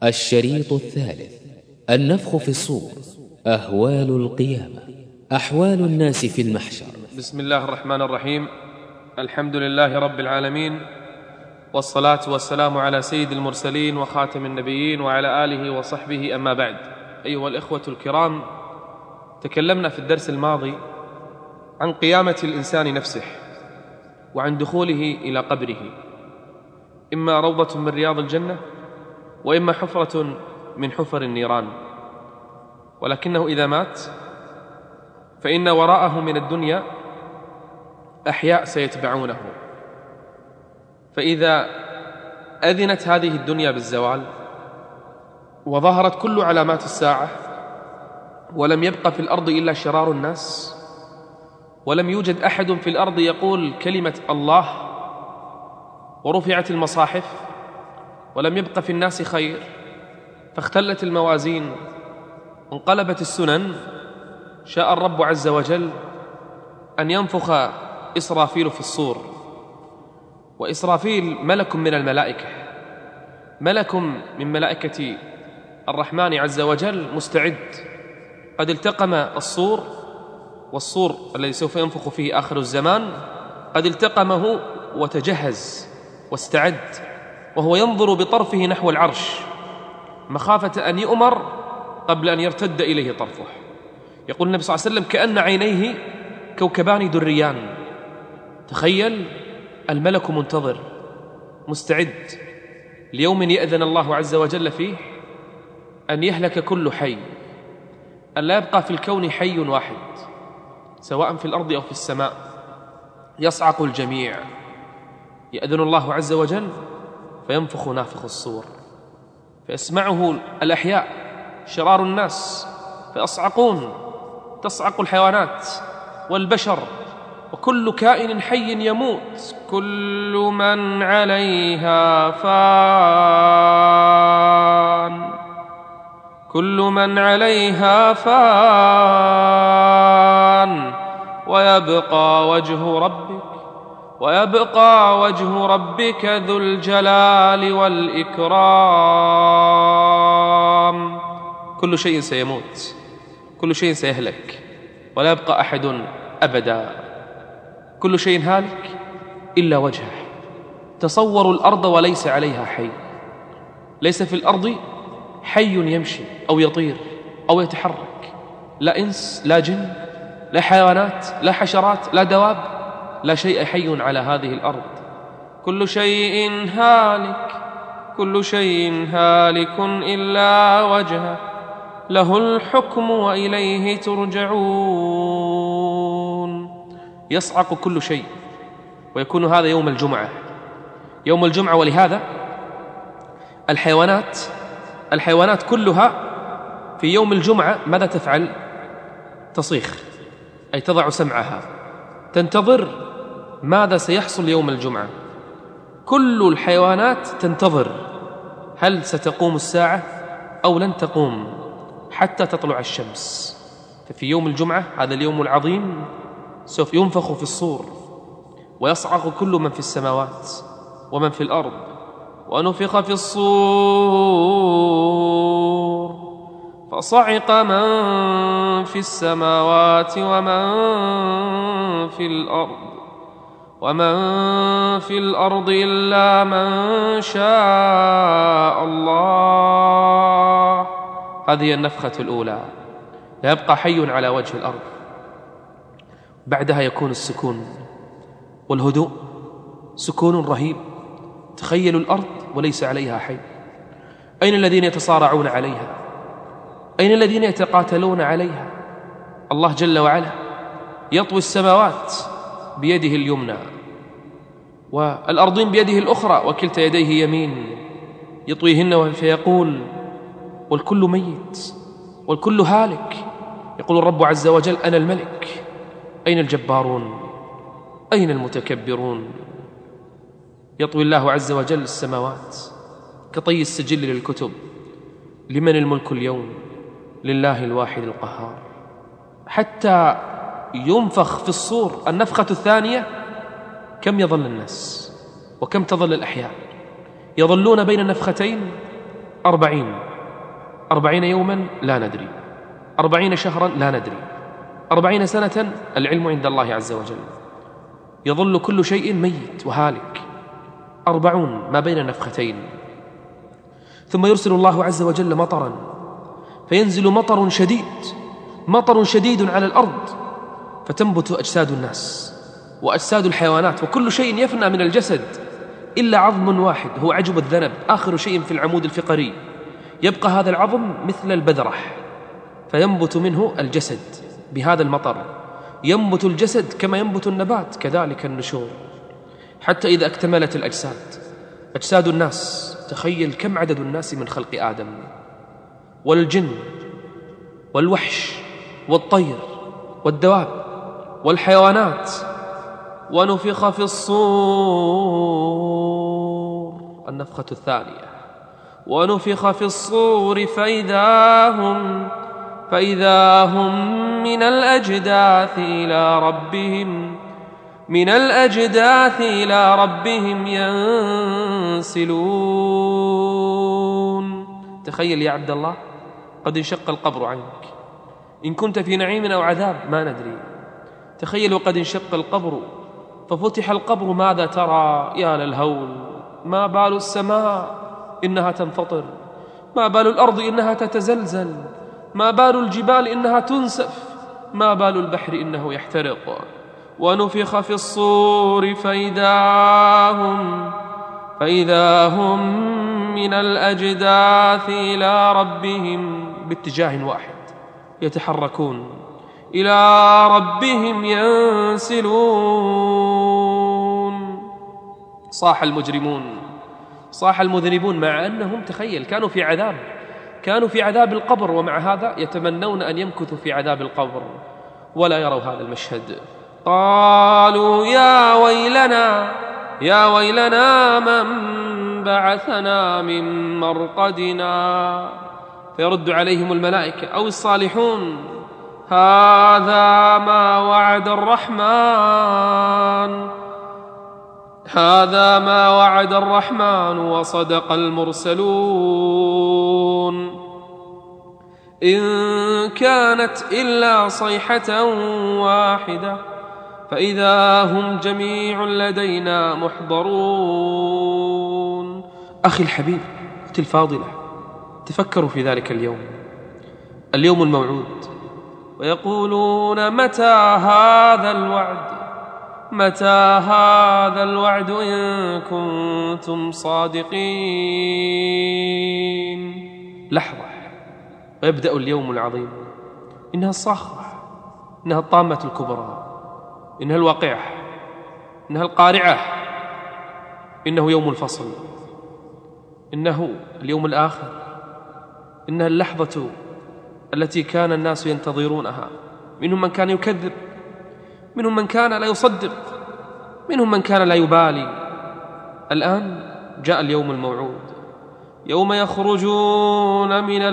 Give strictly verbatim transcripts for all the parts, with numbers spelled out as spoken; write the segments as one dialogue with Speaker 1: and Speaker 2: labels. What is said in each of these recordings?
Speaker 1: الشريط الثالث: النفخ في الصور، أهوال القيامة، أحوال الناس في المحشر.
Speaker 2: بسم الله الرحمن الرحيم. الحمد لله رب العالمين، والصلاة والسلام على سيد المرسلين وخاتم النبيين وعلى آله وصحبه، أما بعد. أيها الإخوة الكرام، تكلمنا في الدرس الماضي عن قيامة الإنسان نفسه وعن دخوله إلى قبره، إما روضة من رياض الجنة وإما حفرة من حفر النيران، ولكنه إذا مات فإن وراءه من الدنيا أحياء سيتبعونه، فإذا أذنت هذه الدنيا بالزوال وظهرت كل علامات الساعة ولم يبق في الأرض إلا شرار الناس، ولم يوجد أحد في الأرض يقول كلمة الله، ورفعت المصاحف ولم يبق في الناس خير، فاختلت الموازين وانقلبت السنن، شاء الرب عز وجل أن ينفخ إسرافيل في الصور. وإسرافيل ملك من الملائكة، ملك من ملائكة الرحمن عز وجل، مستعد، قد التقم الصور، والصور الذي سوف ينفخ فيه آخر الزمان قد التقمه وتجهز واستعد، وهو ينظر بطرفه نحو العرش مخافة أن يؤمر قبل أن يرتد إليه طرفه. يقول النبي صلى الله عليه وسلم: كأن عينيه كوكبان دريان. تخيل، الملك منتظر مستعد ليوم يأذن الله عز وجل فيه أن يهلك كل حي، أن لا يبقى في الكون حي واحد، سواء في الأرض أو في السماء، يصعق الجميع. يأذن الله عز وجل فينفخ نافخ الصور، فيسمعه الأحياء شرار الناس فيصعقون، تصعق الحيوانات والبشر، وكل كائن حي يموت. كل من عليها فان، كل من عليها فان، ويبقى وجه ربك ويبقى وجه ربك ذو الجلال والإكرام. كل شيء سيموت، كل شيء سيهلك، ولا يبقى أحد أبدا. كل شيء هالك إلا وجهه. تصوروا الأرض وليس عليها حي، ليس في الأرض حي يمشي أو يطير أو يتحرك، لا إنس لا جن لا حيوانات لا حشرات لا دواب، لا شيء حي على هذه الأرض. كل شيء هالك، كل شيء هالك إلا وجهه، له الحكم وإليه ترجعون. يصعق كل شيء، ويكون هذا يوم الجمعة، يوم الجمعة. ولهذا الحيوانات الحيوانات كلها في يوم الجمعة ماذا تفعل؟ تصيخ، أي تضع سمعها، تنتظر ماذا سيحصل يوم الجمعة. كل الحيوانات تنتظر هل ستقوم الساعة أو لن تقوم حتى تطلع الشمس. ففي يوم الجمعة، هذا اليوم العظيم، سوف ينفخ في الصور ويصعق كل من في السماوات ومن في الأرض، ونفخ في الصور فصعق من في السماوات ومن في الأرض ومن في الأرض إلا من شاء الله. هذه النفخة الأولى، لا يبقى حي على وجه الأرض. بعدها يكون السكون والهدوء، سكون رهيب. تخيلوا الأرض وليس عليها حي. أين الذين يتصارعون عليها؟ أين الذين يتقاتلون عليها؟ الله جل وعلا يطوي السماوات بيده اليمنى والأرضين بيده الأخرى، وكلتا يديه يمين، يطويهن فيقول: والكل ميت والكل هالك. يقول الرب عز وجل: أنا الملك، أين الجبارون؟ أين المتكبرون؟ يطوي الله عز وجل السماوات كطي السجل للكتب. لمن الملك اليوم؟ لله الواحد القهار. حتى ينفخ في الصور النفخة الثانية، كم يظل الناس وكم تظل الأحياء؟ يظلون بين النفختين أربعين أربعين يوما لا ندري، أربعين شهرا لا ندري، أربعين سنة العلم عند الله عز وجل. يظل كل شيء ميت وهالك. أربعون ما بين نفختين. ثم يرسل الله عز وجل مطرا، فينزل مطر شديد مطر شديد على الأرض، فتنبت أجساد الناس وأجساد الحيوانات، وكل شيء يفنى من الجسد إلا عظم واحد هو عجب الذنب، آخر شيء في العمود الفقري. يبقى هذا العظم مثل البذرح، فينبت منه الجسد بهذا المطر. ينبت الجسد كما ينبت النبات، كذلك النشور، حتى إذا اكتملت الأجساد أجساد الناس. تخيل كم عدد الناس من خلق آدم، والجن والوحش والطير والدواب والحيوانات. ونفخ في الصور، النفخة الثانية، ونفخ في الصور فإذا هم فإذا هم من الأجداث إلى ربهم من الأجداث إلى ربهم ينسلون. تخيل يا عبد الله، قد انشق القبر عنك، إن كنت في نعيم أو عذاب ما ندري. تخيل وقد انشق القبر ففتح القبر، ماذا ترى؟ يا للهول. ما بال السماء إنها تنفطر، ما بال الأرض إنها تتزلزل، ما بال الجبال إنها تنسف، ما بال البحر إنه يحترق. ونفخ في الصور فإذا هم فإذا هم من الأجداث إلى ربهم باتجاه واحد يتحركون، إلى ربهم ينسلون. صاح المجرمون، صاح المذنبون، مع أنهم تخيل كانوا في عذاب كانوا في عذاب القبر، ومع هذا يتمنون أن يمكثوا في عذاب القبر ولا يروا هذا المشهد. قالوا يا ويلنا يا ويلنا من بعثنا من مرقدنا. فيرد عليهم الملائكة أو الصالحون: هذا ما وعد الرحمن هذا ما وعد الرحمن وصدق المرسلون. إن كانت إلا صيحة واحدة فإذا هم جميع لدينا محضرون. أخي الحبيب، أختي الفاضلة، تفكروا في ذلك اليوم اليوم الموعود، ويقولون متى هذا الوعد متى هذا الوعد إن كنتم صادقين. لحظة ويبدأ اليوم العظيم. إنها الصاخة، إنها الطامة الكبرى، إنها الواقعة، إنها القارعة، إنه يوم الفصل، إنه اليوم الآخر، إنها اللحظة التي كان الناس ينتظرونها. منهم من كان يكذب، منهم من كان لا يصدق، منهم من كان لا يبالي. الآن جاء اليوم الموعود، يوم يخرجون من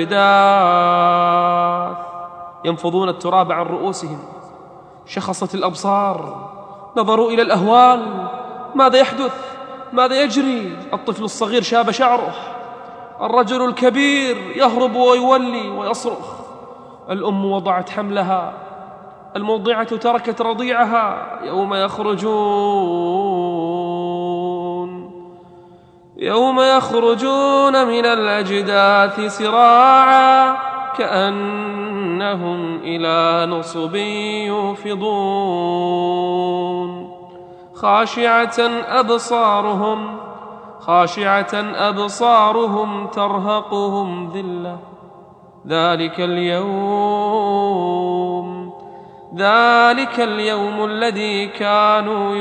Speaker 2: الأجداث ينفضون التراب عن رؤوسهم، شخصت الأبصار، نظروا إلى الأهوال، ماذا يحدث؟ ماذا يجري؟ الطفل الصغير شاب شعره، الرجل الكبير يهرب ويولي ويصرخ، الأم وضعت حملها، الموضعة تركت رضيعها. يوم يخرجون يوم يخرجون من الأجداث سراعا كأنهم إلى نصب يوفضون. خاشعة أبصارهم خاشعة أبصارهم ترهقهم ذلة. ذلك اليوم ذلك اليوم الذي كانوا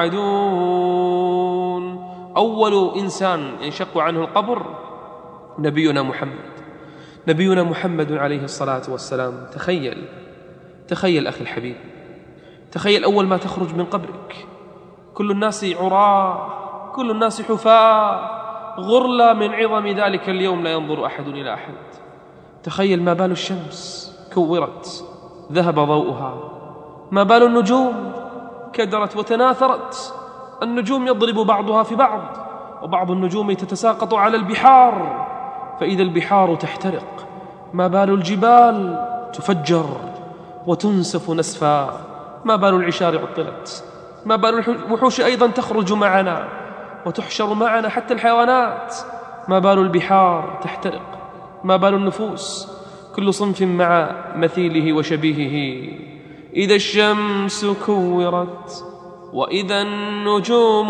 Speaker 2: يوعدون. أول إنسان ينشق عنه القبر نبينا محمد نبينا محمد عليه الصلاة والسلام. تخيل تخيل أخي الحبيب، تخيل أول ما تخرج من قبرك كل الناس عراة، كل الناس حفاة غرلا من عظم ذلك اليوم، لا ينظر أحد إلى أحد. تخيل ما بال الشمس كورت ذهب ضوءها، ما بال النجوم كدرت وتناثرت، النجوم يضرب بعضها في بعض، وبعض النجوم تتساقط على البحار فإذا البحار تحترق، ما بال الجبال تفجر وتنسف نسفا، ما بال العشار عطلت، ما بال الوحوش أيضا تخرج معنا وتحشر معنا حتى الحيوانات، ما بال البحار تحترق، ما بال النفوس كل صنف مع مثيله وشبيهه. إذا الشمس كورت وإذا النجوم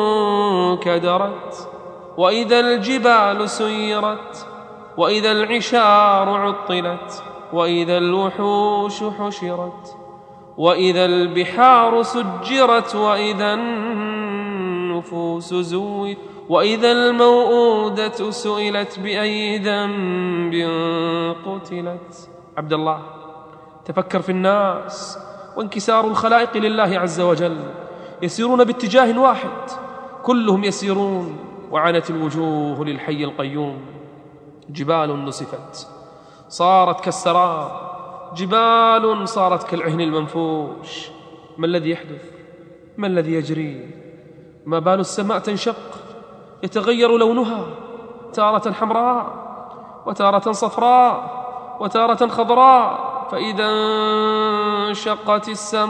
Speaker 2: كدرت وإذا الجبال سيرت وإذا العشار عطلت وإذا الوحوش حشرت وإذا البحار سجرت وإذا النفوس زوجت وإذا الموءودة سئلت بأي ذنب قتلت. عبد الله، تفكر في الناس وانكسار الخلائق لله عز وجل، يسيرون باتجاه واحد، كلهم يسيرون وعنت الوجوه للحي القيوم. جبال نسفت صارت كالسراب، جبال صارت كالعهن المنفوش. ما الذي يحدث؟ ما الذي يجري؟ ما بال السماء تنشق يتغير لونها، تارة حمراء وتارة صفراء وتارة خضراء، فإذا انشقت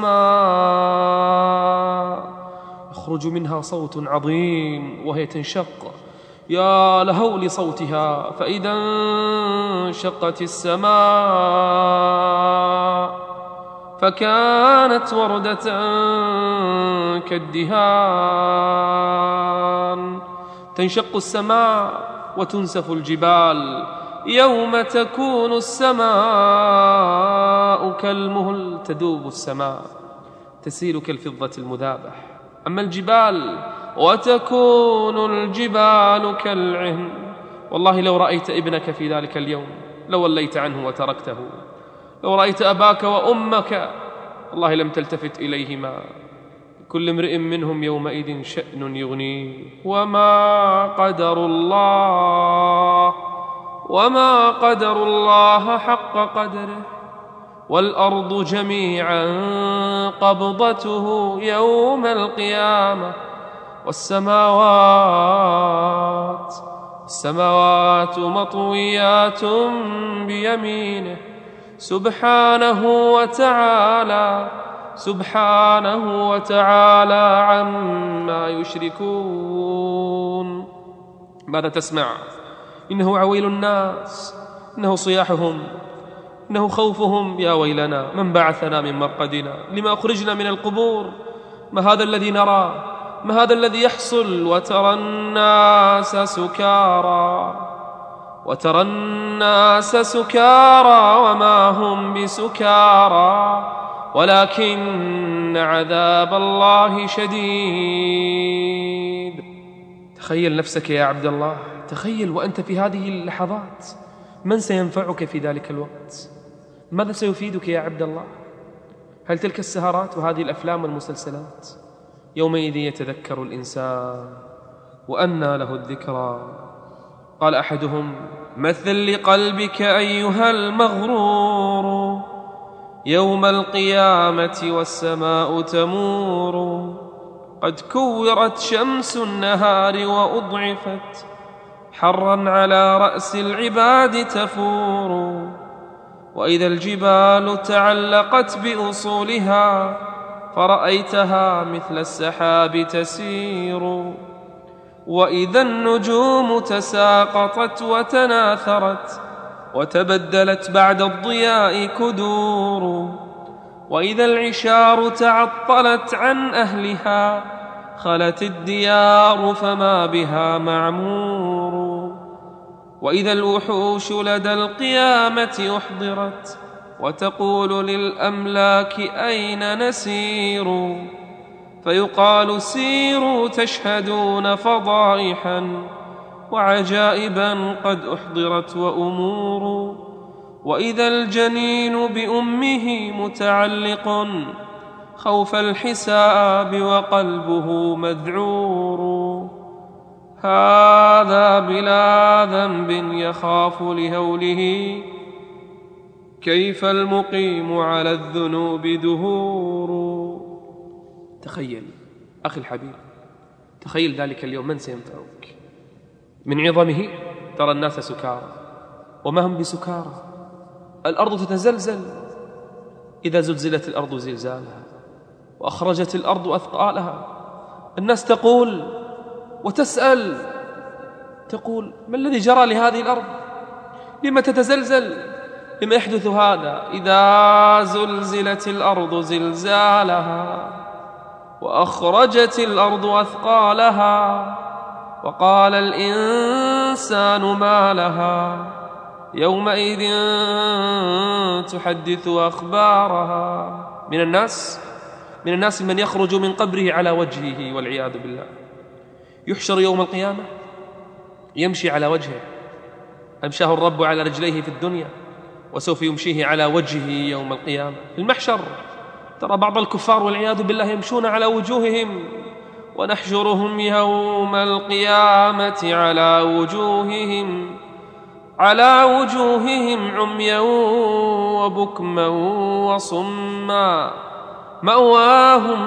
Speaker 2: السماء يخرج منها صوت عظيم وهي تنشق، يا لهول صوتها. فإذا انشقت السماء فكانت وردة كالدهان. تنشق السماء وتنسف الجبال، يوم تكون السماء كالمهل، تذوب السماء تسيل كالفضة المذابح. أما الجبال وتكون الجبال كالعهن. والله لو رأيت ابنك في ذلك اليوم لوليت عنه وتركته، لو رأيت أباك وأمك والله لم تلتفت إليهما، كل امرئ منهم يومئذ شأن يغنيه. وما قدر الله وما قدر الله حق قدره، والأرض جميعا قبضته يوم القيامة، والسماوات السماوات مطويات بيمينه سبحانه وتعالى سبحانه وتعالى عما يشركون. ماذا تسمع؟ إنه عويل الناس، إنه صياحهم، إنه خوفهم. يا ويلنا، من بعثنا من مرقدنا؟ لما أخرجنا من القبور؟ ما هذا الذي نرى؟ ما هذا الذي يحصل؟ وترى الناس سكارى وترى الناس سكارى وما هم بسكارى ولكن عذاب الله شديد. تخيل نفسك يا عبد الله، تخيل وأنت في هذه اللحظات، من سينفعك في ذلك الوقت؟ ماذا سيفيدك يا عبد الله؟ هل تلك السهرات وهذه الأفلام والمسلسلات؟ يومئذ يتذكر الإنسان وأنى له الذكرى. قال أحدهم: مثل لقلبك أيها المغرور، يوم القيامة والسماء تمور، قد كورت شمس النهار وأضعفت، حرا على رأس العباد تفور، وإذا الجبال تعلقت بأصولها فرأيتها مثل السحاب تسير، وإذا النجوم تساقطت وتناثرت وتبدلت بعد الضياء كدور، وإذا العشار تعطلت عن أهلها خلت الديار فما بها معمور، وإذا الوحوش لدى القيامة أحضرت وتقول للأملاك أين نسير، فيقال سيروا تشهدون فضائحا وعجائبا قد أحضرت وأمور، وإذا الجنين بأمه متعلق خوف الحساب وقلبه مذعور، هذا بلا ذنب يخاف لهوله، كيف المقيم على الذنوب دهور. تخيل أخي الحبيب، تخيل ذلك اليوم من سينفعك؟ من عظمه ترى الناس سكارى وما هم بسكارى، الأرض تتزلزل إذا زلزلت الأرض زلزالها وأخرجت الأرض أثقالها. الناس تقول وتسأل، تقول ما الذي جرى لهذه الأرض؟ لما تتزلزل؟ لما يحدث هذا؟ إذا زلزلت الأرض زلزالها وأخرجت الأرض أثقالها وقال الإنسان ما لها يومئذ تحدث أخبارها. من الناس من الناس من يخرج من قبره على وجهه والعياذ بالله، يحشر يوم القيامة يمشي على وجهه، أمشاه الرب على رجليه في الدنيا وسوف يمشيه على وجهه يوم القيامة في المحشر. ترى بعض الكفار والعياذ بالله يمشون على وجوههم، ونحشرهم يوم القيامة على وجوههم على وجوههم عميا وبكما وصما مأواهم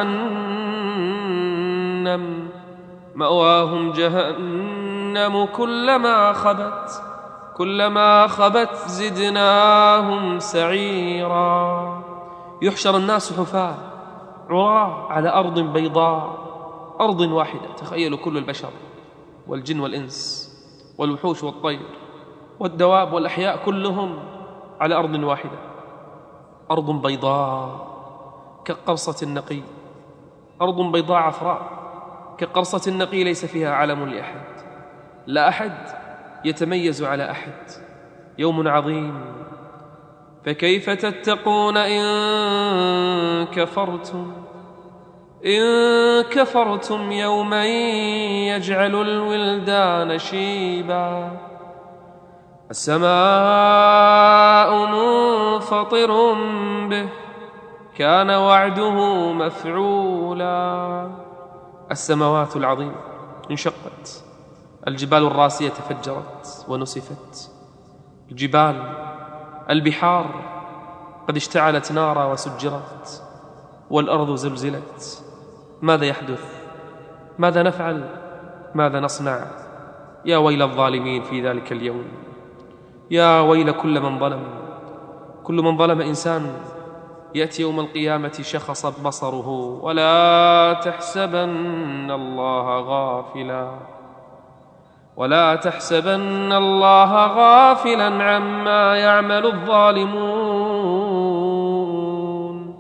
Speaker 2: جهنم مأواهم جهنم كلما خبت كلما خبت زدناهم سعيرا. يحشر الناس حفاة عراة على أرض بيضاء، أرض واحدة. تخيلوا كل البشر والجن والإنس والوحوش والطير والدواب والأحياء كلهم على أرض واحدة، أرض بيضاء كقرصة النقي، أرض بيضاء عفراء كقرصة النقي ليس فيها علم لأحد، لا أحد يتميز على أحد. يوم عظيم، فكيف تتقون إن كفرتم إن كفرتم يوما يجعل الولدان شيبا. السماء منفطر به كان وعده مفعولا. السماوات العظيمة انشقت، الجبال الراسية تفجرت ونسفت، الجبال البحار قد اشتعلت نارا وسجرت، والأرض زلزلت. ماذا يحدث؟ ماذا نفعل؟ ماذا نصنع؟ يا ويل الظالمين في ذلك اليوم، يا ويل كل من ظلم. كل من ظلم إنسان يأتي يوم القيامة شخص بصره. ولا تحسبن الله غافلا ولا تحسبن الله غافلا عما يعمل الظالمون،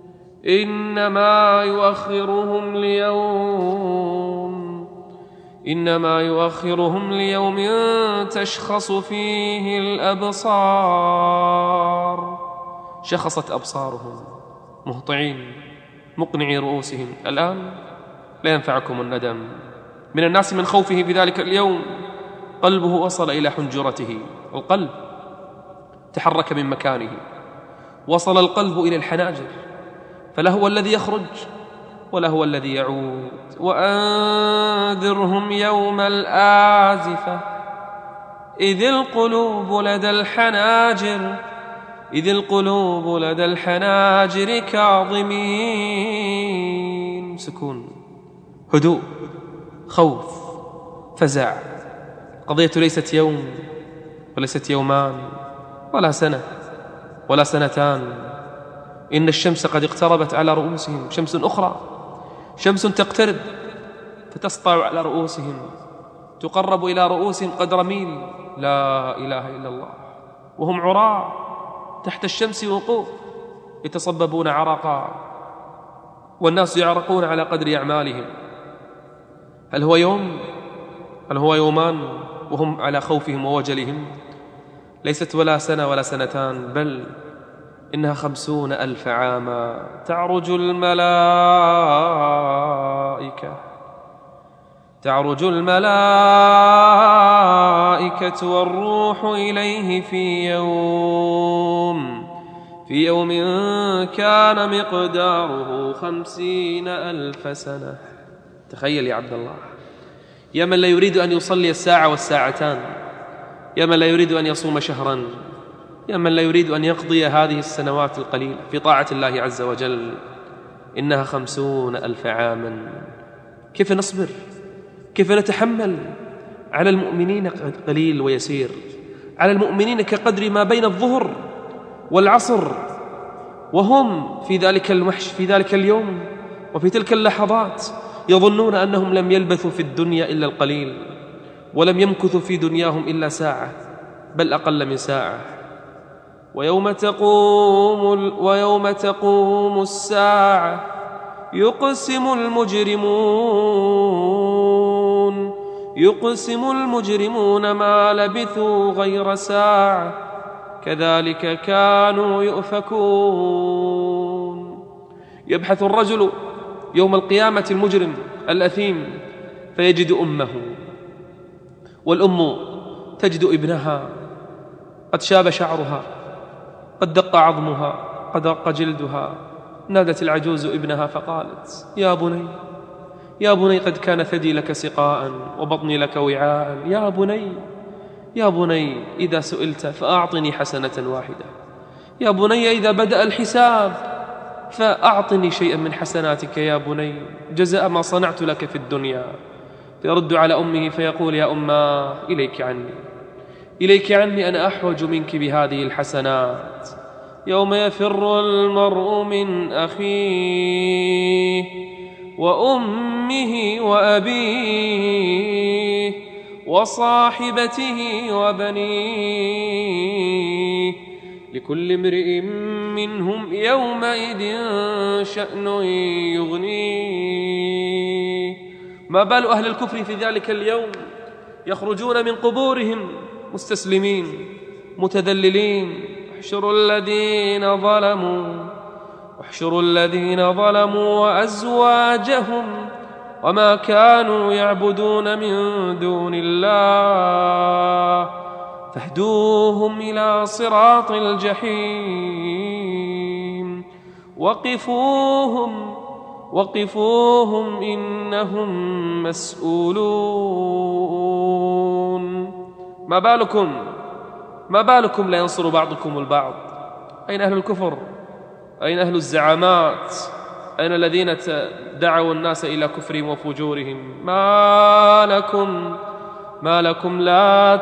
Speaker 2: إنما يؤخرهم ليوم إنما يؤخرهم ليوم تشخص فيه الأبصار. شخصت أبصارهم مهطعين مقنعي رؤوسهم. الآن لا ينفعكم الندم. من الناس من خوفه في ذلك اليوم قلبه وصل إلى حنجرته، القلب تحرك من مكانه، وصل القلب إلى الحناجر، فله هو الذي يخرج وله هو الذي يعود. وأنذرهم يوم الآزفة إذ القلوب لدى الحناجر إذ القلوب لدى الحناجر كاظمين. سكون، هدوء، خوف، فزع. قضية ليست يوم وليست يومان ولا سنة ولا سنتان، إن الشمس قد اقتربت على رؤوسهم، شمس أخرى، شمس تقترب فتسطع على رؤوسهم، تقرب إلى رؤوسهم قدر ميل. لا إله إلا الله، وهم عراة تحت الشمس وقوف يتصببون عرقا، والناس يعرقون على قدر أعمالهم. هل هو يوم؟ هل هو يومان وهم على خوفهم ووجلهم؟ ليست ولا سنة ولا سنتان، بل إنها خمسون ألف عاما. تعرج الملائكة تعرج الملائكة والروح إليه في يوم في يوم كان مقداره خمسين ألف سنة. تخيل يا عبد الله، يا من لا يريد أن يصلي الساعة والساعتان، يا من لا يريد أن يصوم شهرا، يا من لا يريد أن يقضي هذه السنوات القليلة في طاعة الله عز وجل، إنها خمسون ألف عاما. كيف نصبر؟ كيف نتحمل؟ على المؤمنين قليل ويسير، على المؤمنين كقدر ما بين الظهر والعصر، وهم في ذلك الوحش في ذلك اليوم وفي تلك اللحظات يظنون أنهم لم يلبثوا في الدنيا إلا القليل، ولم يمكثوا في دنياهم إلا ساعة بل أقل من ساعة. ويوم تقوم, ويوم تقوم الساعة يقسم المجرمون يقسم المجرمون ما لبثوا غير ساعة كذلك كانوا يؤفكون. يبحث الرجل يوم القيامة المجرم الأثيم فيجد أمه، والأم تجد ابنها قد شاب شعرها، قد دق عظمها، قد رق جلدها. نادت العجوز ابنها فقالت: يا بني يا بني قد كان ثدي لك سقاء وبطني لك وعاء، يا بني يا بني إذا سئلت فأعطني حسنة واحدة، يا بني إذا بدأ الحساب فأعطني شيئا من حسناتك يا بني جزاء ما صنعت لك في الدنيا. فيرد على أمه فيقول: يا أماه إليك عني إليك عني أنا أحوج منك بهذه الحسنات. يوم يفر المرء من أخيه وأمه وأبيه وصاحبته وبنيه لكل امرئ منهم يومئذ شأن يغنيه. ما بال أهل الكفر في ذلك اليوم يخرجون من قبورهم مستسلمين متذللين. احشروا الذين ظلموا احشروا الذين ظلموا وأزواجهم وما كانوا يعبدون من دون الله فاهدوهم إلى صراط الجحيم وقفوهم وقفوهم إنهم مسؤولون. ما بالكم ما بالكم لا ينصر بعضكم البعض؟ أين أهل الكفر؟ أين أهل الزعامات؟ أين الذين دعوا الناس إلى كفرهم وفجورهم؟ ما لكم ما لكم لا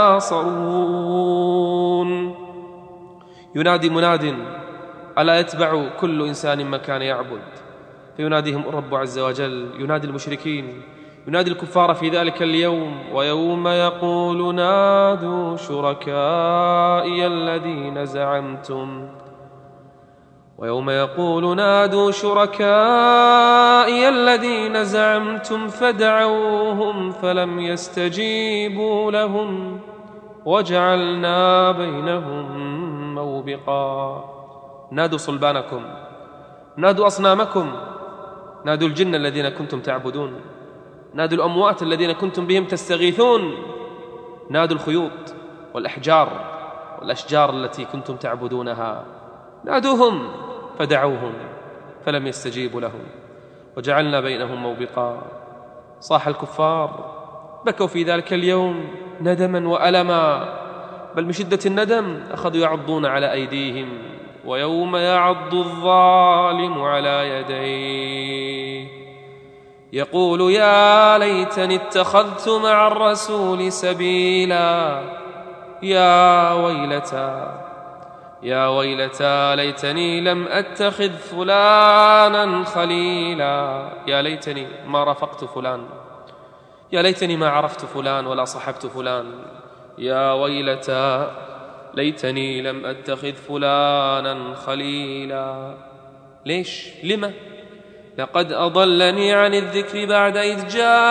Speaker 2: تناصرون. ينادي مناد ألا يتبع كل إنسان ما كان يعبد، فيناديهم الرب عز وجل، ينادي المشركين، ينادي الكفار في ذلك اليوم: ويوم يقول نادوا شركائي الذين زعمتم ويوم يقول نادوا شركائي الذين زعمتم فدعوهم فلم يستجيبوا لهم وجعلنا بينهم موبقا. نادوا صلبانكم، نادوا أصنامكم، نادوا الجن الذين كنتم تعبدون، نادوا الأموات الذين كنتم بهم تستغيثون، نادوا الخيوط والأحجار والأشجار التي كنتم تعبدونها، نادوهم فدعوهم فلم يستجيبوا لهم وجعلنا بينهم موبقا. صاح الكفار، بكوا في ذلك اليوم ندما وألما، بل من شدة الندم أخذوا يعضون على أيديهم. ويوم يعض الظالم على يديه يقول يا ليتني اتخذت مع الرسول سبيلا يا ويلتى يا ويلتى ليتني لم أتخذ فلانا خليلا. يا ليتني ما رافقت فلان، يا ليتني ما عرفت فلان ولا صحبت فلان. يا ويلتى ليتني لم أتخذ فلانا خليلا. ليش؟ لما؟ لقد أضلني عن الذكر بعد إذ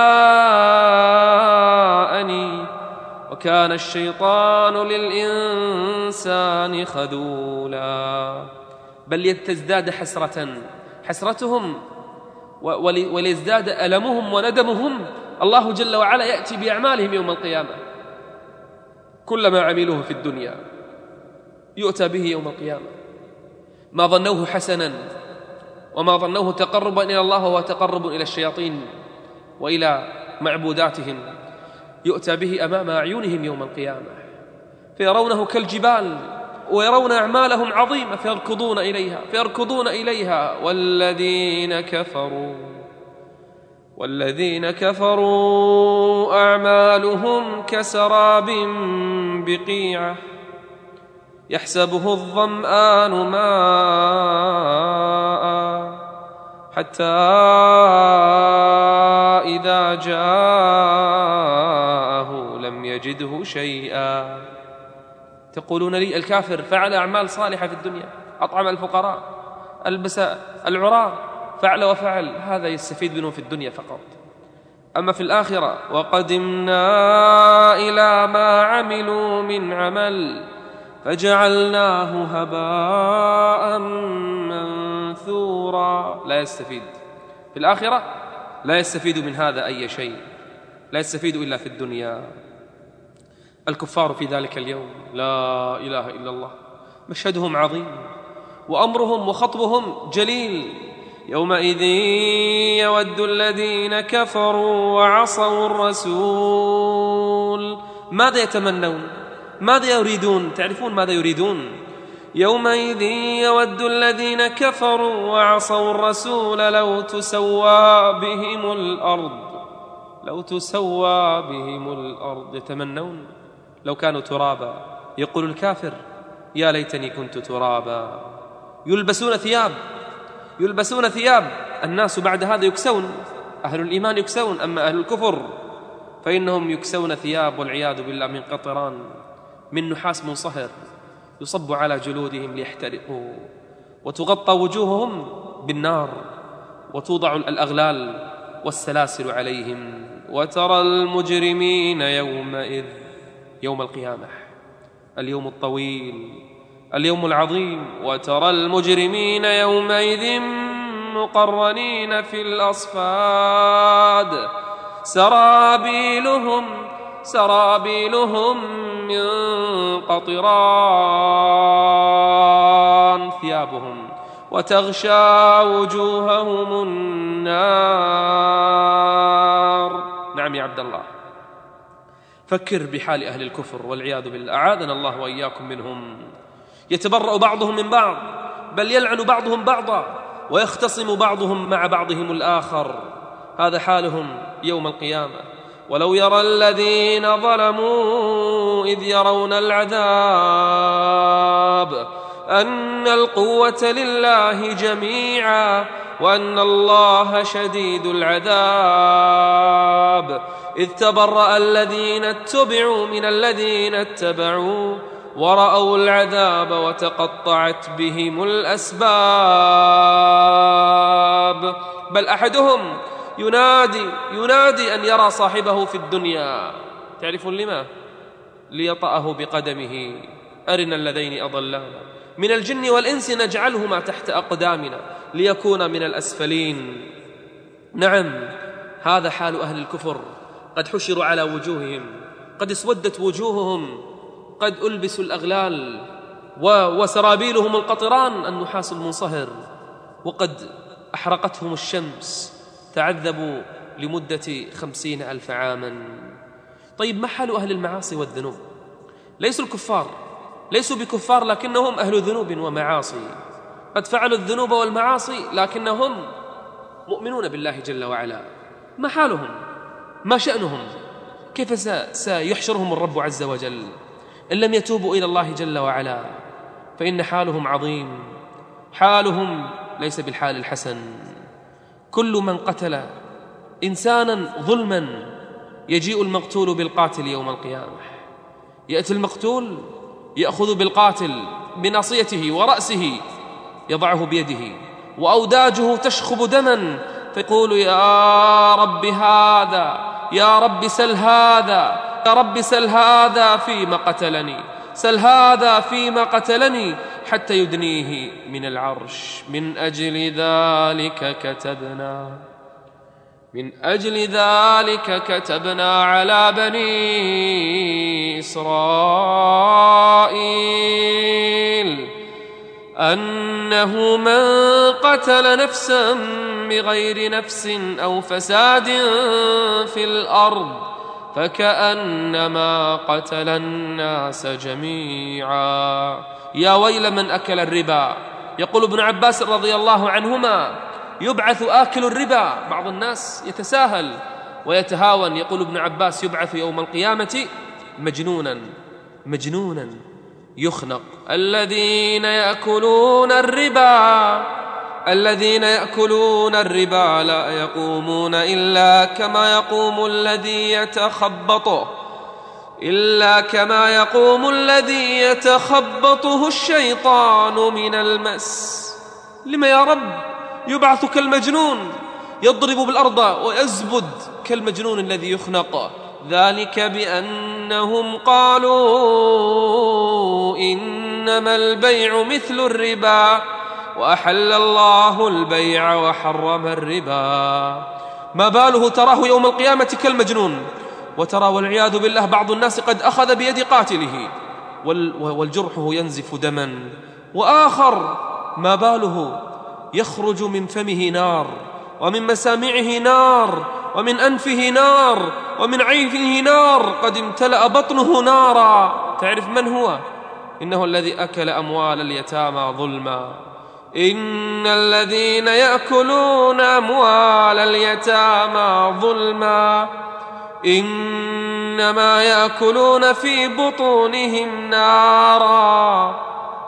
Speaker 2: جاءني وكان الشيطان للإنسان خذولا. بل يتزداد حسرة حسرتهم وليزداد ألمهم وندمهم. الله جل وعلا يأتي بأعمالهم يوم القيامة، كل ما عملوه في الدنيا يؤتى به يوم القيامة. ما ظنوه حسنا وما ظنوه تقربا إلى الله وهو تقرب إلى الشياطين وإلى معبوداتهم يؤتى به أمام أعينهم يوم القيامة، فيرونه كالجبال ويرون أعمالهم عظيمة فيركضون إليها فيركضون إليها والذين كفروا والذين كفروا أعمالهم كسراب بقيعة يحسبه الظمآن ماء حتى إذا جاءه لم يجده شيئا. تقولون لي الكافر فعل أعمال صالحة في الدنيا، أطعم الفقراء، ألبس العراة، فعل وفعل، هذا يستفيد منه في الدنيا فقط. أما في الآخرة وقدمنا إلى ما عملوا من عمل فجعلناه هباء منثورا. لا يستفيد في الآخرة، لا يستفيد من هذا أي شيء، لا يستفيد إلا في الدنيا. الكفار في ذلك اليوم لا إله إلا الله مشهدهم عظيم وأمرهم وخطبهم جليل. يومئذ يود الذين كفروا وعصوا الرسول ماذا يتمنون؟ ماذا يريدون؟ تعرفون ماذا يريدون؟ يومئذ يود الذين كفروا وعصوا الرسول لو تسوى بهم الأرض، لو تسوى بهم الأرض. يتمنون لو كانوا ترابا. يقول الكافر يا ليتني كنت ترابا. يلبسون ثياب، يلبسون ثياب. الناس بعد هذا يكسون، أهل الإيمان يكسون، أما أهل الكفر فإنهم يكسون ثياب والعياذ بالله من قطران، من نحاس منصهر يصب على جلودهم ليحترقوا، وتغطى وجوههم بالنار، وتوضع الأغلال والسلاسل عليهم. وترى المجرمين يومئذ، يوم القيامة، اليوم الطويل، اليوم العظيم، وترى المجرمين يومئذ مقرنين في الأصفاد سرابيلهم سرابيلهم من قطران ثيابهم وتغشى وجوههم النار. نعم يا عبد الله، فكر بحال أهل الكفر والعياذ بالله، أعاذنا الله وإياكم منهم. يتبرأ بعضهم من بعض، بل يلعن بعضهم بعضا، ويختصم بعضهم مع بعضهم الآخر. هذا حالهم يوم القيامة. ولو يرى الذين ظلموا إذ يرون العذاب أن القوة لله جميعا وأن الله شديد العذاب إذ تبرأ الذين اتبعوا من الذين اتبعوا ورأوا العذاب وتقطعت بهم الأسباب. بل أحدهم ينادي ينادي أن يرى صاحبه في الدنيا. تعرفون لما؟ ليطأه بقدمه. أرنا الذين أضلانا من الجن والإنس نجعلهما تحت أقدامنا ليكون من الأسفلين. نعم، هذا حال أهل الكفر، قد حشروا على وجوههم، قد اسودت وجوههم، قد ألبسوا الأغلال وسرابيلهم القطران النحاس المنصهر، وقد أحرقتهم الشمس، تعذبوا لمدة خمسين ألف عاما. طيب ما حال أهل المعاصي والذنوب؟ ليسوا الكفار، ليسوا بكفار، لكنهم أهل ذنوب ومعاصي، قد فعلوا الذنوب والمعاصي لكنهم مؤمنون بالله جل وعلا. ما حالهم؟ ما شأنهم؟ كيف سيحشرهم الرب عز وجل إن لم يتوبوا إلى الله جل وعلا؟ فإن حالهم عظيم، حالهم ليس بالحال الحسن. كل من قتل إنسانا ظلما يجيء المقتول بالقاتل يوم القيامة. يأتي المقتول يأخذ بالقاتل بناصيته ورأسه، يضعه بيده وأوداجه تشخب دما، فيقول يا رب هذا، يا رب سل هذا، يا رب سل هذا فيما قتلني، سل هذا فيما قتلني، حتى يدنيه من العرش. من أجل ذلك كتبنا من أجل ذلك كتبنا على بني إسرائيل أنه من قتل نفسا بغير نفس أو فساد في الأرض فكأنما قتل الناس جميعا. يا ويل من أكل الربا. يقول ابن عباس رضي الله عنهما يبعث آكل الربا. بعض الناس يتساهل ويتهاون، يقول ابن عباس يبعث يوم القيامة مجنونا مجنونا يخنق. الذين يأكلون الربا الذين يأكلون الربا لا يقومون إلا كما يقوم الذي يتخبطه إلا كما يقوم الذي يتخبطه الشيطان من المس. لما يا رب يبعث كالمجنون، يضرب بالأرض ويزبد كالمجنون الذي يخنق؟ ذلك بأنهم قالوا إنما البيع مثل الربا وأحل الله البيع وحرم الربا. ما باله تراه يوم القيامة كالمجنون، وترى والعياذ بالله بعض الناس قد أخذ بيد قاتله والجرح ينزف دما، وآخر ما باله يخرج من فمه نار ومن مسامعه نار ومن أنفه نار ومن عينه نار، قد امتلأ بطنه نارا. تعرف من هو؟ إنه الذي أكل أموال اليتامى ظلما. إن الذين يأكلون أموال اليتامى ظلما إنما يأكلون في بطونهم نارا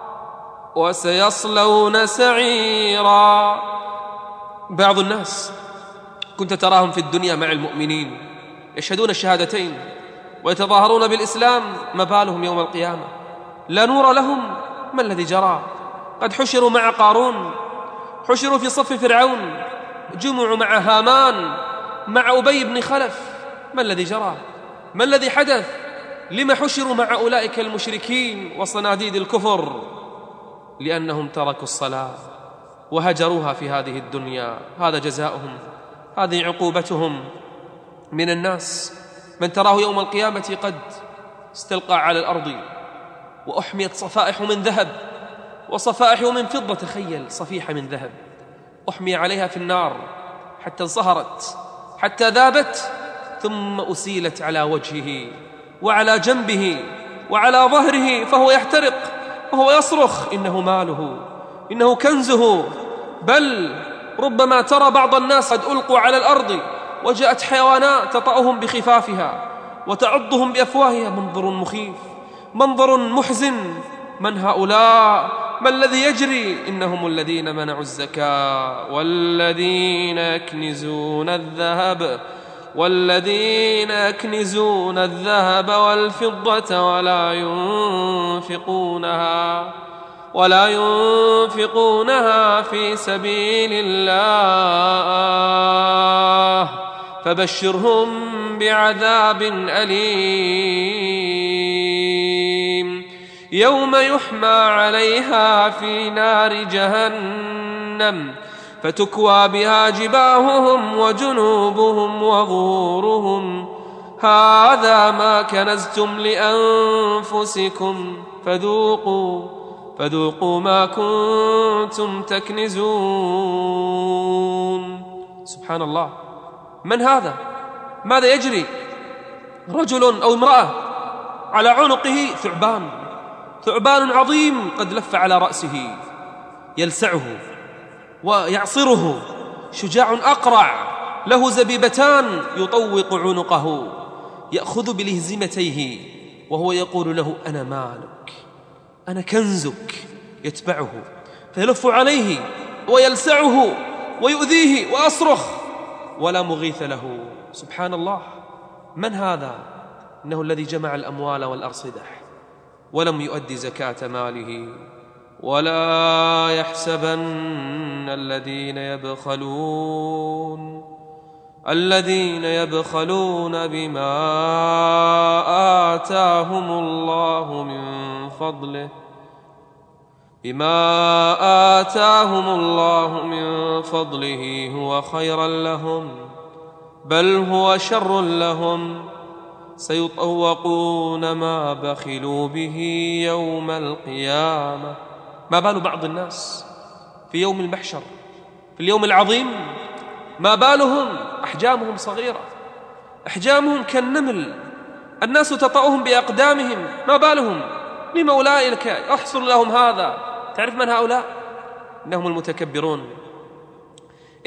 Speaker 2: وسيصلون سعيرا. بعض الناس كنت تراهم في الدنيا مع المؤمنين يشهدون الشهادتين ويتظاهرون بالإسلام، ما بالهم يوم القيامة لا نور لهم. ما الذي جرى؟ قد حشروا مع قارون، حشروا في صف فرعون، جمعوا مع هامان، مع أبي بن خلف. ما الذي جرى؟ ما الذي حدث؟ لما حشروا مع أولئك المشركين وصناديد الكفر؟ لأنهم تركوا الصلاة وهجروها في هذه الدنيا. هذا جزاؤهم، هذه عقوبتهم. من الناس من تراه يوم القيامة قد استلقى على الأرض وأحميت صفائح من ذهب وصفائح من فضة. تخيل صفيحة من ذهب أحمي عليها في النار حتى انصهرت، حتى ذابت، ثم أسيلت على وجهه وعلى جنبه وعلى ظهره، فهو يحترق وهو يصرخ إنه ماله، إنه كنزه. بل ربما ترى بعض الناس قد ألقوا على الأرض وجاءت حيوانات تطأهم بخفافها وتعضهم بأفواهها. منظر مخيف، منظر محزن. من هؤلاء؟ ما الذي يجري؟ إنهم الذين منعوا الزكاة والذين يكنزون الذهب والذين يكنزون الذهب والفضة ولا ينفقونها ولا ينفقونها في سبيل الله فبشرهم بعذاب أليم يوم يحمى عليها في نار جهنم فتكوى بها جباههم وجنوبهم وظهورهم هذا ما كنزتم لأنفسكم فذوقوا فذوقوا ما كنتم تكنزون. سبحان الله. من هذا؟ ماذا يجري؟ رجل أو امرأة على عنقه ثعبان، ثعبان عظيم قد لف على رأسه يلسعه ويعصره، شجاع أقرع له زبيبتان يطوق عنقه، يأخذ بلهزمتيه وهو يقول له أنا مالك، أنا كنزك. يتبعه فيلف عليه ويلسعه ويؤذيه وأصرخ ولا مغيث له. سبحان الله. من هذا؟ إنه الذي جمع الأموال والأرصدة ولم يؤدي زكاة ماله. ولا يحسبن الذين يبخلون الذين يبخلون بما آتاهم الله من فضله بما آتاهم الله من فضله هو خيرا لهم بل هو شر لهم سيطوقون ما بخلوا به يوم القيامة. ما بال بعض الناس في يوم المحشر، في اليوم العظيم، ما بالهم أحجامهم صغيرة، أحجامهم كالنمل، الناس تطأهم بأقدامهم. ما بالهم؟ لما أولئك يحصل لهم هذا؟ تعرف من هؤلاء؟ إنهم المتكبرون،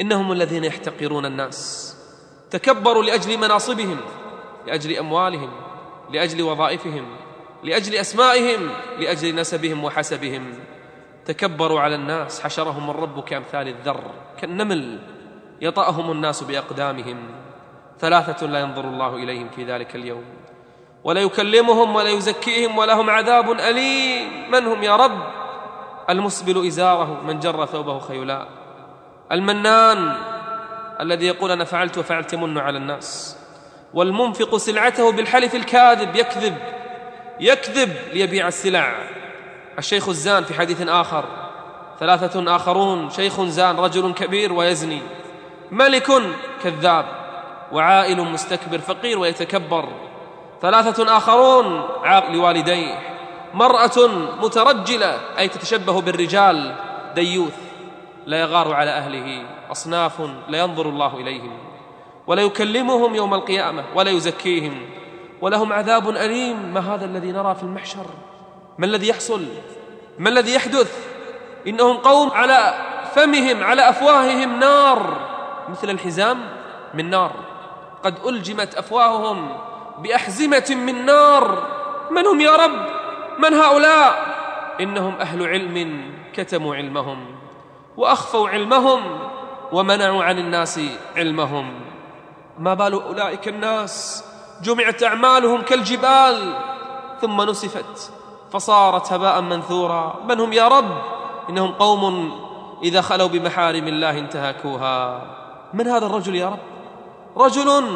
Speaker 2: إنهم الذين يحتقرون الناس، تكبروا لأجل مناصبهم، لأجل أموالهم، لأجل وظائفهم، لأجل أسمائهم، لأجل نسبهم وحسبهم. تكبروا على الناس، حشرهم الرب كأمثال الذر، كالنمل يطأهم الناس بأقدامهم. ثلاثة لا ينظر الله إليهم في ذلك اليوم ولا يكلمهم ولا يزكيهم ولهم عذاب أليم. من هم يا رب؟ المسبل إزاره من جر ثوبه خيلاء، المنان الذي يقول أنا فعلت وفعلت من على الناس، والمنفق سلعته بالحلف الكاذب، يكذب يكذب ليبيع السلع. الشيخ الزان في حديث آخر، ثلاثة آخرون، شيخ زان، رجل كبير ويزني، ملك كذاب، وعائل مستكبر فقير ويتكبر. ثلاثة آخرون، عاق لوالديه، مرأة مترجلة أي تتشبه بالرجال، ديوث لا يغار على أهله. أصناف لا ينظر الله إليهم ولا يكلمهم يوم القيامة ولا يزكيهم ولهم عذاب أليم. ما هذا الذي نرى في المحشر؟ ما الذي يحصل؟ ما الذي يحدث؟ إنهم قوم على فمهم على أفواههم نار مثل الحزام من نار، قد ألجمت أفواههم بأحزمة من نار. من هم يا رب؟ من هؤلاء؟ إنهم أهل علم كتموا علمهم وأخفوا علمهم ومنعوا عن الناس علمهم. ما بال أولئك الناس جمعت أعمالهم كالجبال ثم نسفت فصارت هباء منثورا. من هم يا رب؟ إنهم قوم إذا خلوا بمحارم الله انتهكوها. من هذا الرجل يا رب؟ رجل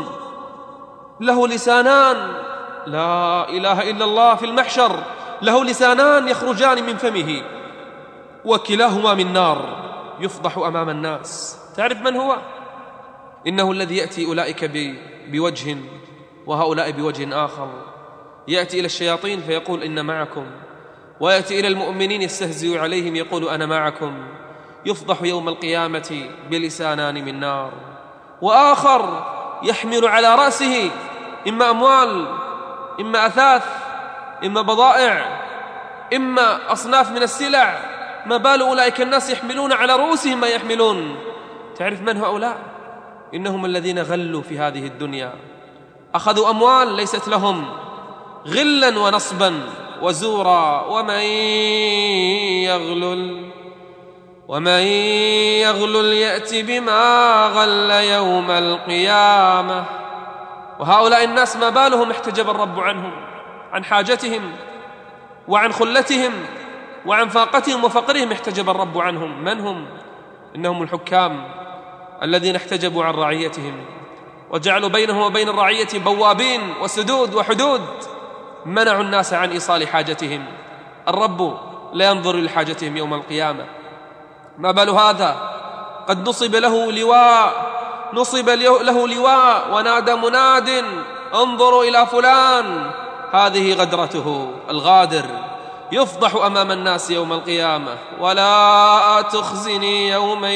Speaker 2: له لسانان، لا إله إلا الله، في المحشر له لسانان يخرجان من فمه وكلاهما من نار، يفضح أمام الناس. تعرف من هو؟ إنه الذي يأتي أولئك بوجه وهؤلاء بوجه آخر. يأتي إلى الشياطين فيقول إن معكم، ويأتي إلى المؤمنين يستهزئ عليهم يقول أنا معكم. يفضح يوم القيامة بلسانان من نار. وآخر يحمل على رأسه إما أموال، إما أثاث، إما بضائع، إما أصناف من السلع. ما بال أولئك الناس يحملون على رؤوسهم ما يحملون. تعرف من هؤلاء؟ إنهم الذين غلوا في هذه الدنيا، أخذوا أموال ليست لهم، غلا ونصبا وزورا. ومن يغلل ومن يغلل يأتي بما غل يوم القيامة. وهؤلاء الناس ما بالهم احتجب الرب عنهم، عن حاجتهم وعن خلتهم وعن فاقتهم وفقرهم، احتجب الرب عنهم. من هم؟ إنهم الحكام الذين احتجبوا عن رعيتهم وجعلوا بينهم وبين الرعية بوابين وسدود وحدود، منعوا الناس عن إيصال حاجتهم. الرب لا ينظر لحاجتهم يوم القيامة. ما بال هذا؟ قد نصب له لواء، نصب له لواء ونادى مناد انظروا إلى فلان، هذه غدرته. الغادر يفضح أمام الناس يوم القيامة. ولا تخزني يوم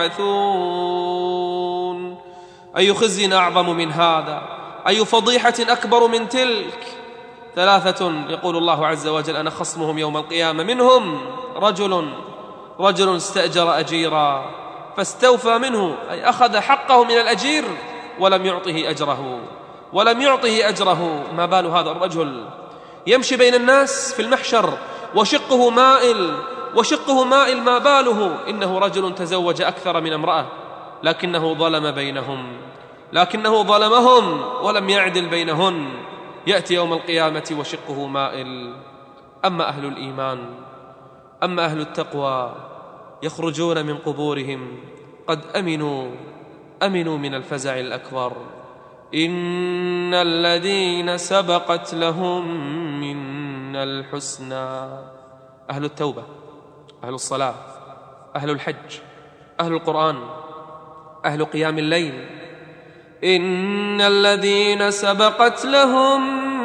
Speaker 2: يبعثون. أي خزي أعظم من هذا؟ أي فضيحة أكبر من تلك؟ ثلاثة يقول الله عز وجل أنا خصمهم يوم القيامة. منهم رجل رجل استأجر أجيرا فاستوفى منه، أي أخذ حقه من الأجير ولم يعطه أجره ولم يعطه أجره. ما بال هذا الرجل؟ يمشي بين الناس في المحشر وشقه مائل وشقه مائل. ما باله؟ إنه رجل تزوج أكثر من امرأة لكنه ظلم بينهم، لكنه ظلمهم ولم يعدل بينهن. يأتي يوم القيامة وشقه مائل. أما أهل الإيمان، أما أهل التقوى، يخرجون من قبورهم قد أمنوا أمنوا من الفزع الأكبر. إن الذين سبقت لهم منا الحسنى، أهل التوبة، أهل الصلاة، أهل الحج، أهل القرآن، أهل قيام الليل. إن الذين سبقت لهم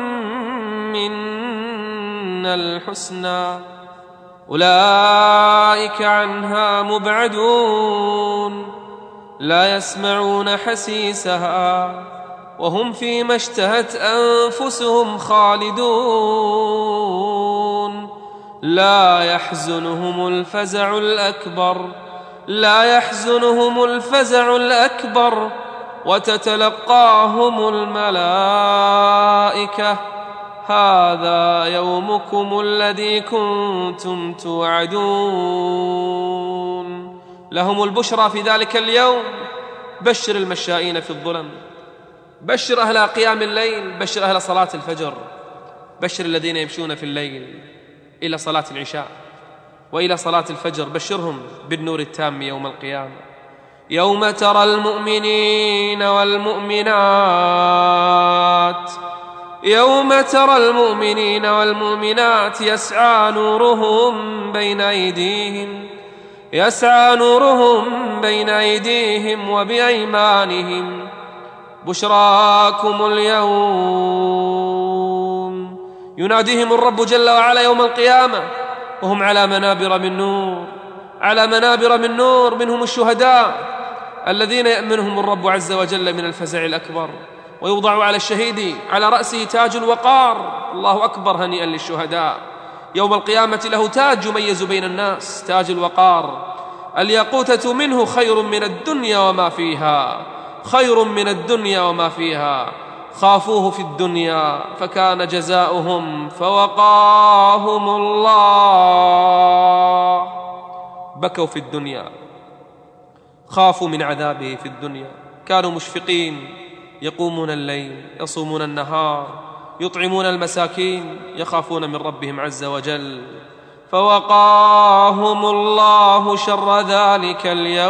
Speaker 2: منا الحسنى أولئك عنها مبعدون، لا يسمعون حسيسها وهم فيما اشتهت أنفسهم خالدون. لا يحزنهم الفزع الأكبر لا يحزنهم الفزع الأكبر وتتلقاهم الملائكة هذا يومكم الذي كنتم توعدون. لهم البشرى في ذلك اليوم. بشر المشائين في الظلم، بشر أهل قيام الليل، بشر أهل صلاة الفجر، بشر الذين يمشون في الليل إلى صلاة العشاء وإلى صلاة الفجر، بشرهم بالنور التام يوم القيامة. يوم ترى المؤمنين والمؤمنات يوم ترى المؤمنين والمؤمنات يسعى نورهم بين أيديهم يسعى نورهم بين أيديهم وبأيمانهم بشراكم اليوم. يناديهم الرب جل وعلا يوم القيامة وهم على منابر من نور على منابر من نور منهم الشهداء الذين يأمنهم الرب عز وجل من الفزع الأكبر، ويوضع على الشهيد على رأسه تاج الوقار. الله أكبر، هنيئا للشهداء. يوم القيامة له تاج يميز بين الناس، تاج الوقار. الياقوتة منه خير من الدنيا وما فيها خير من الدنيا وما فيها خافوه في الدنيا فكان جزاؤهم فوقاهم الله. بكوا في الدنيا، خافوا من عذابه في الدنيا، كانوا مشفقين، يقومون الليل، يصومون النهار، يطعمون المساكين، يخافون من ربهم عز وجل. فوقاهم الله شر ذلك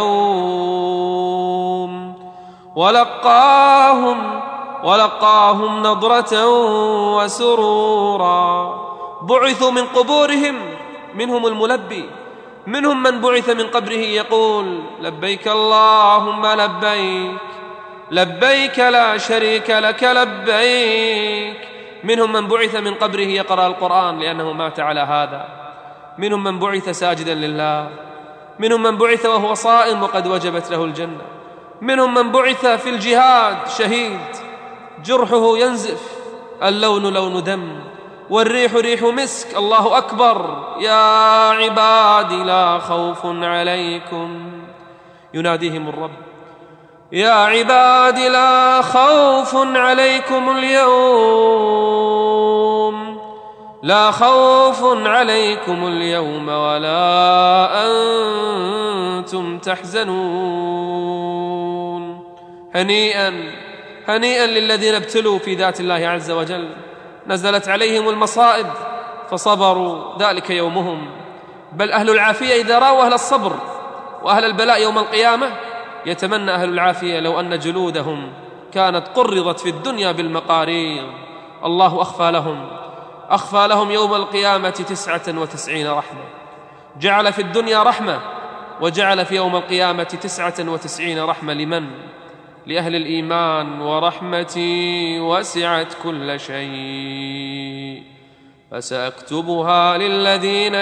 Speaker 2: اليوم ولقاهم ولقاهم نضرة وسرورا. بعثوا من قبورهم، منهم الملبي، منهم من بعث من قبره يقول لبيك اللهم لبيك لبيك لا شريك لك لبيك. منهم من بعث من قبره يقرأ القرآن لأنه مات على هذا. منهم من بعث ساجدا لله. منهم من بعث وهو صائم وقد وجبت له الجنة. منهم من بعث في الجهاد شهيد جرحه ينزف، اللون لون دم والريح ريح مسك. الله أكبر. يا عبادي لا خوف عليكم، يناديهم الرب يا عبادي لا خوف عليكم اليوم لا خوف عليكم اليوم ولا أنتم تحزنون. هنيئا هنيئا للذين ابتلوا في ذات الله عز وجل، نزلت عليهم المصائب فصبروا، ذلك يومهم. بل أهل العافية إذا رأوا أهل الصبر وأهل البلاء يوم القيامة يتمنى أهل العافية لو أن جلودهم كانت قرضت في الدنيا بالمقاريض. الله أخفى لهم أخفى لهم يوم القيامة تسعة وتسعين رحمة. جعل في الدنيا رحمة وجعل في يوم القيامة تسعة وتسعين رحمة. لمن؟ لأهل الإيمان. ورحمتي وسعت كل شيء فسأكتبها للذين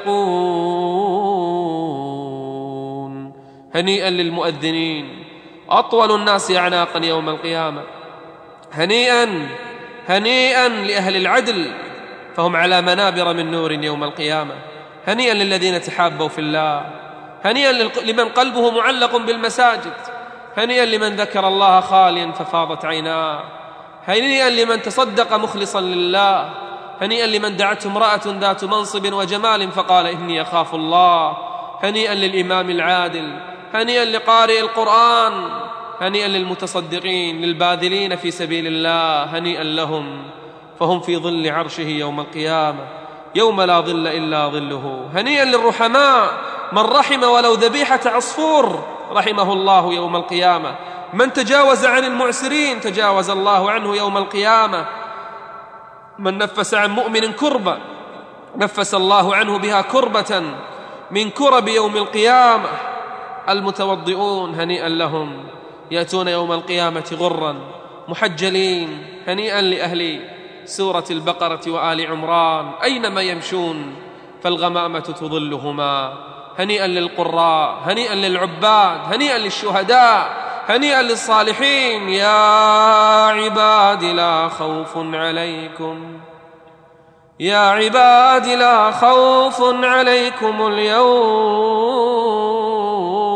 Speaker 2: يتقون. هنيئا للمؤذنين، أطول الناس أعناقا يوم القيامة. هنيئا هنيئا لأهل العدل فهم على منابر من نور يوم القيامة. هنيئا للذين تحابوا في الله. هنيئا لمن قلبه معلق بالمساجد. هنيئا لمن ذكر الله خاليا ففاضت عيناه. هنيئا لمن تصدق مخلصا لله. هنيئا لمن دعته امرأة ذات منصب وجمال فقال إني أخاف الله. هنيئا للإمام العادل. هنيئا لقارئ القرآن. هنيئا للمتصدقين، للباذلين في سبيل الله. هنيئا لهم فهم في ظل عرشه يوم القيامة يوم لا ظل إلا ظله. هنيئا للرحماء، من رحم ولو ذبيحة عصفور رحمه الله يوم القيامة. من تجاوز عن المعسرين تجاوز الله عنه يوم القيامة. من نفس عن مؤمن كربة نفس الله عنه بها كربة من كرب يوم القيامة. المتوضئون هنيئا لهم، يأتون يوم القيامة غرا محجلين. هنيئا لأهل سورة البقرة وآل عمران، أينما يمشون فالغمامة تظلهما. هنيئا للقراء، هنيئا للعباد، هنيئا للشهداء، هنيئا للصالحين. يا عباد لا خوف عليكم يا عباد لا خوف عليكم اليوم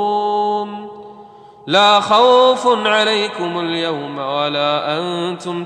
Speaker 2: لا خوف عليكم اليوم ولا أنتم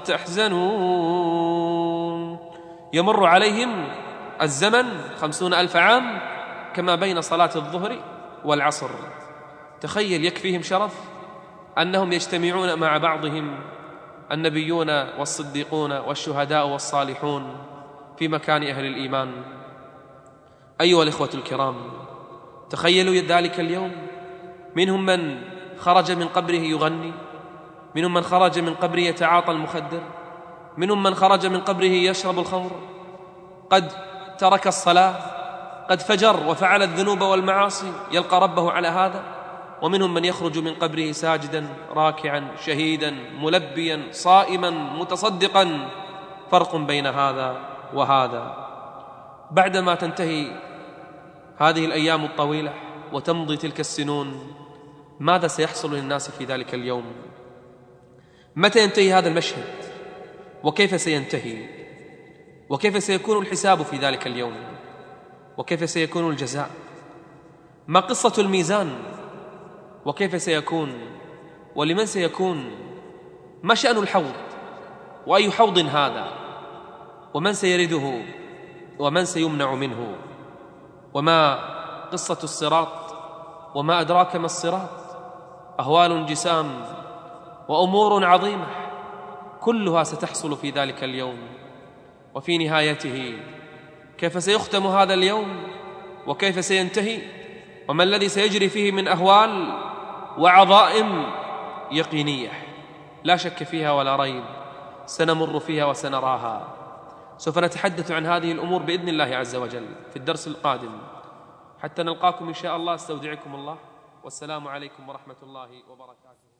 Speaker 2: تحزنون. يمر عليهم الزمن خمسون ألف عام كما بين صلاة الظهر والعصر. تخيل يكفيهم شرف أنهم يجتمعون مع بعضهم النبيون والصديقون والشهداء والصالحون في مكان أهل الإيمان. أيها الإخوة الكرام، تخيلوا ذلك اليوم، منهم من خرج من قبره يغني، منهم من خرج من قبره يتعاطى المخدر، منهم من خرج من قبره يشرب الخمر، قد ترك الصلاة، قد فجر وفعل الذنوب والمعاصي يلقى ربه على هذا. ومنهم من يخرج من قبره ساجدا راكعا شهيدا ملبيا صائما متصدقا. فرق بين هذا وهذا. بعدما تنتهي هذه الأيام الطويلة وتمضي تلك السنون، ماذا سيحصل للناس في ذلك اليوم؟ متى ينتهي هذا المشهد؟ وكيف سينتهي؟ وكيف سيكون الحساب في ذلك اليوم؟ وكيف سيكون الجزاء؟ ما قصة الميزان؟ وكيف سيكون؟ ولمن سيكون؟ ما شأن الحوض؟ وأي حوض هذا؟ ومن سيرده؟ ومن سيمنع منه؟ وما قصة الصراط؟ وما أدراك ما الصراط؟ أهوال جسام وأمور عظيمة كلها ستحصل في ذلك اليوم. وفي نهايته كيف سيختم هذا اليوم؟ وكيف سينتهي؟ وما الذي سيجري فيه من أهوال وعظائم يقينية لا شك فيها ولا ريب سنمر فيها وسنراها. سوف نتحدث عن هذه الأمور بإذن الله عز وجل في الدرس القادم. حتى نلقاكم إن شاء الله، استودعكم الله، والسلام عليكم ورحمة الله وبركاته.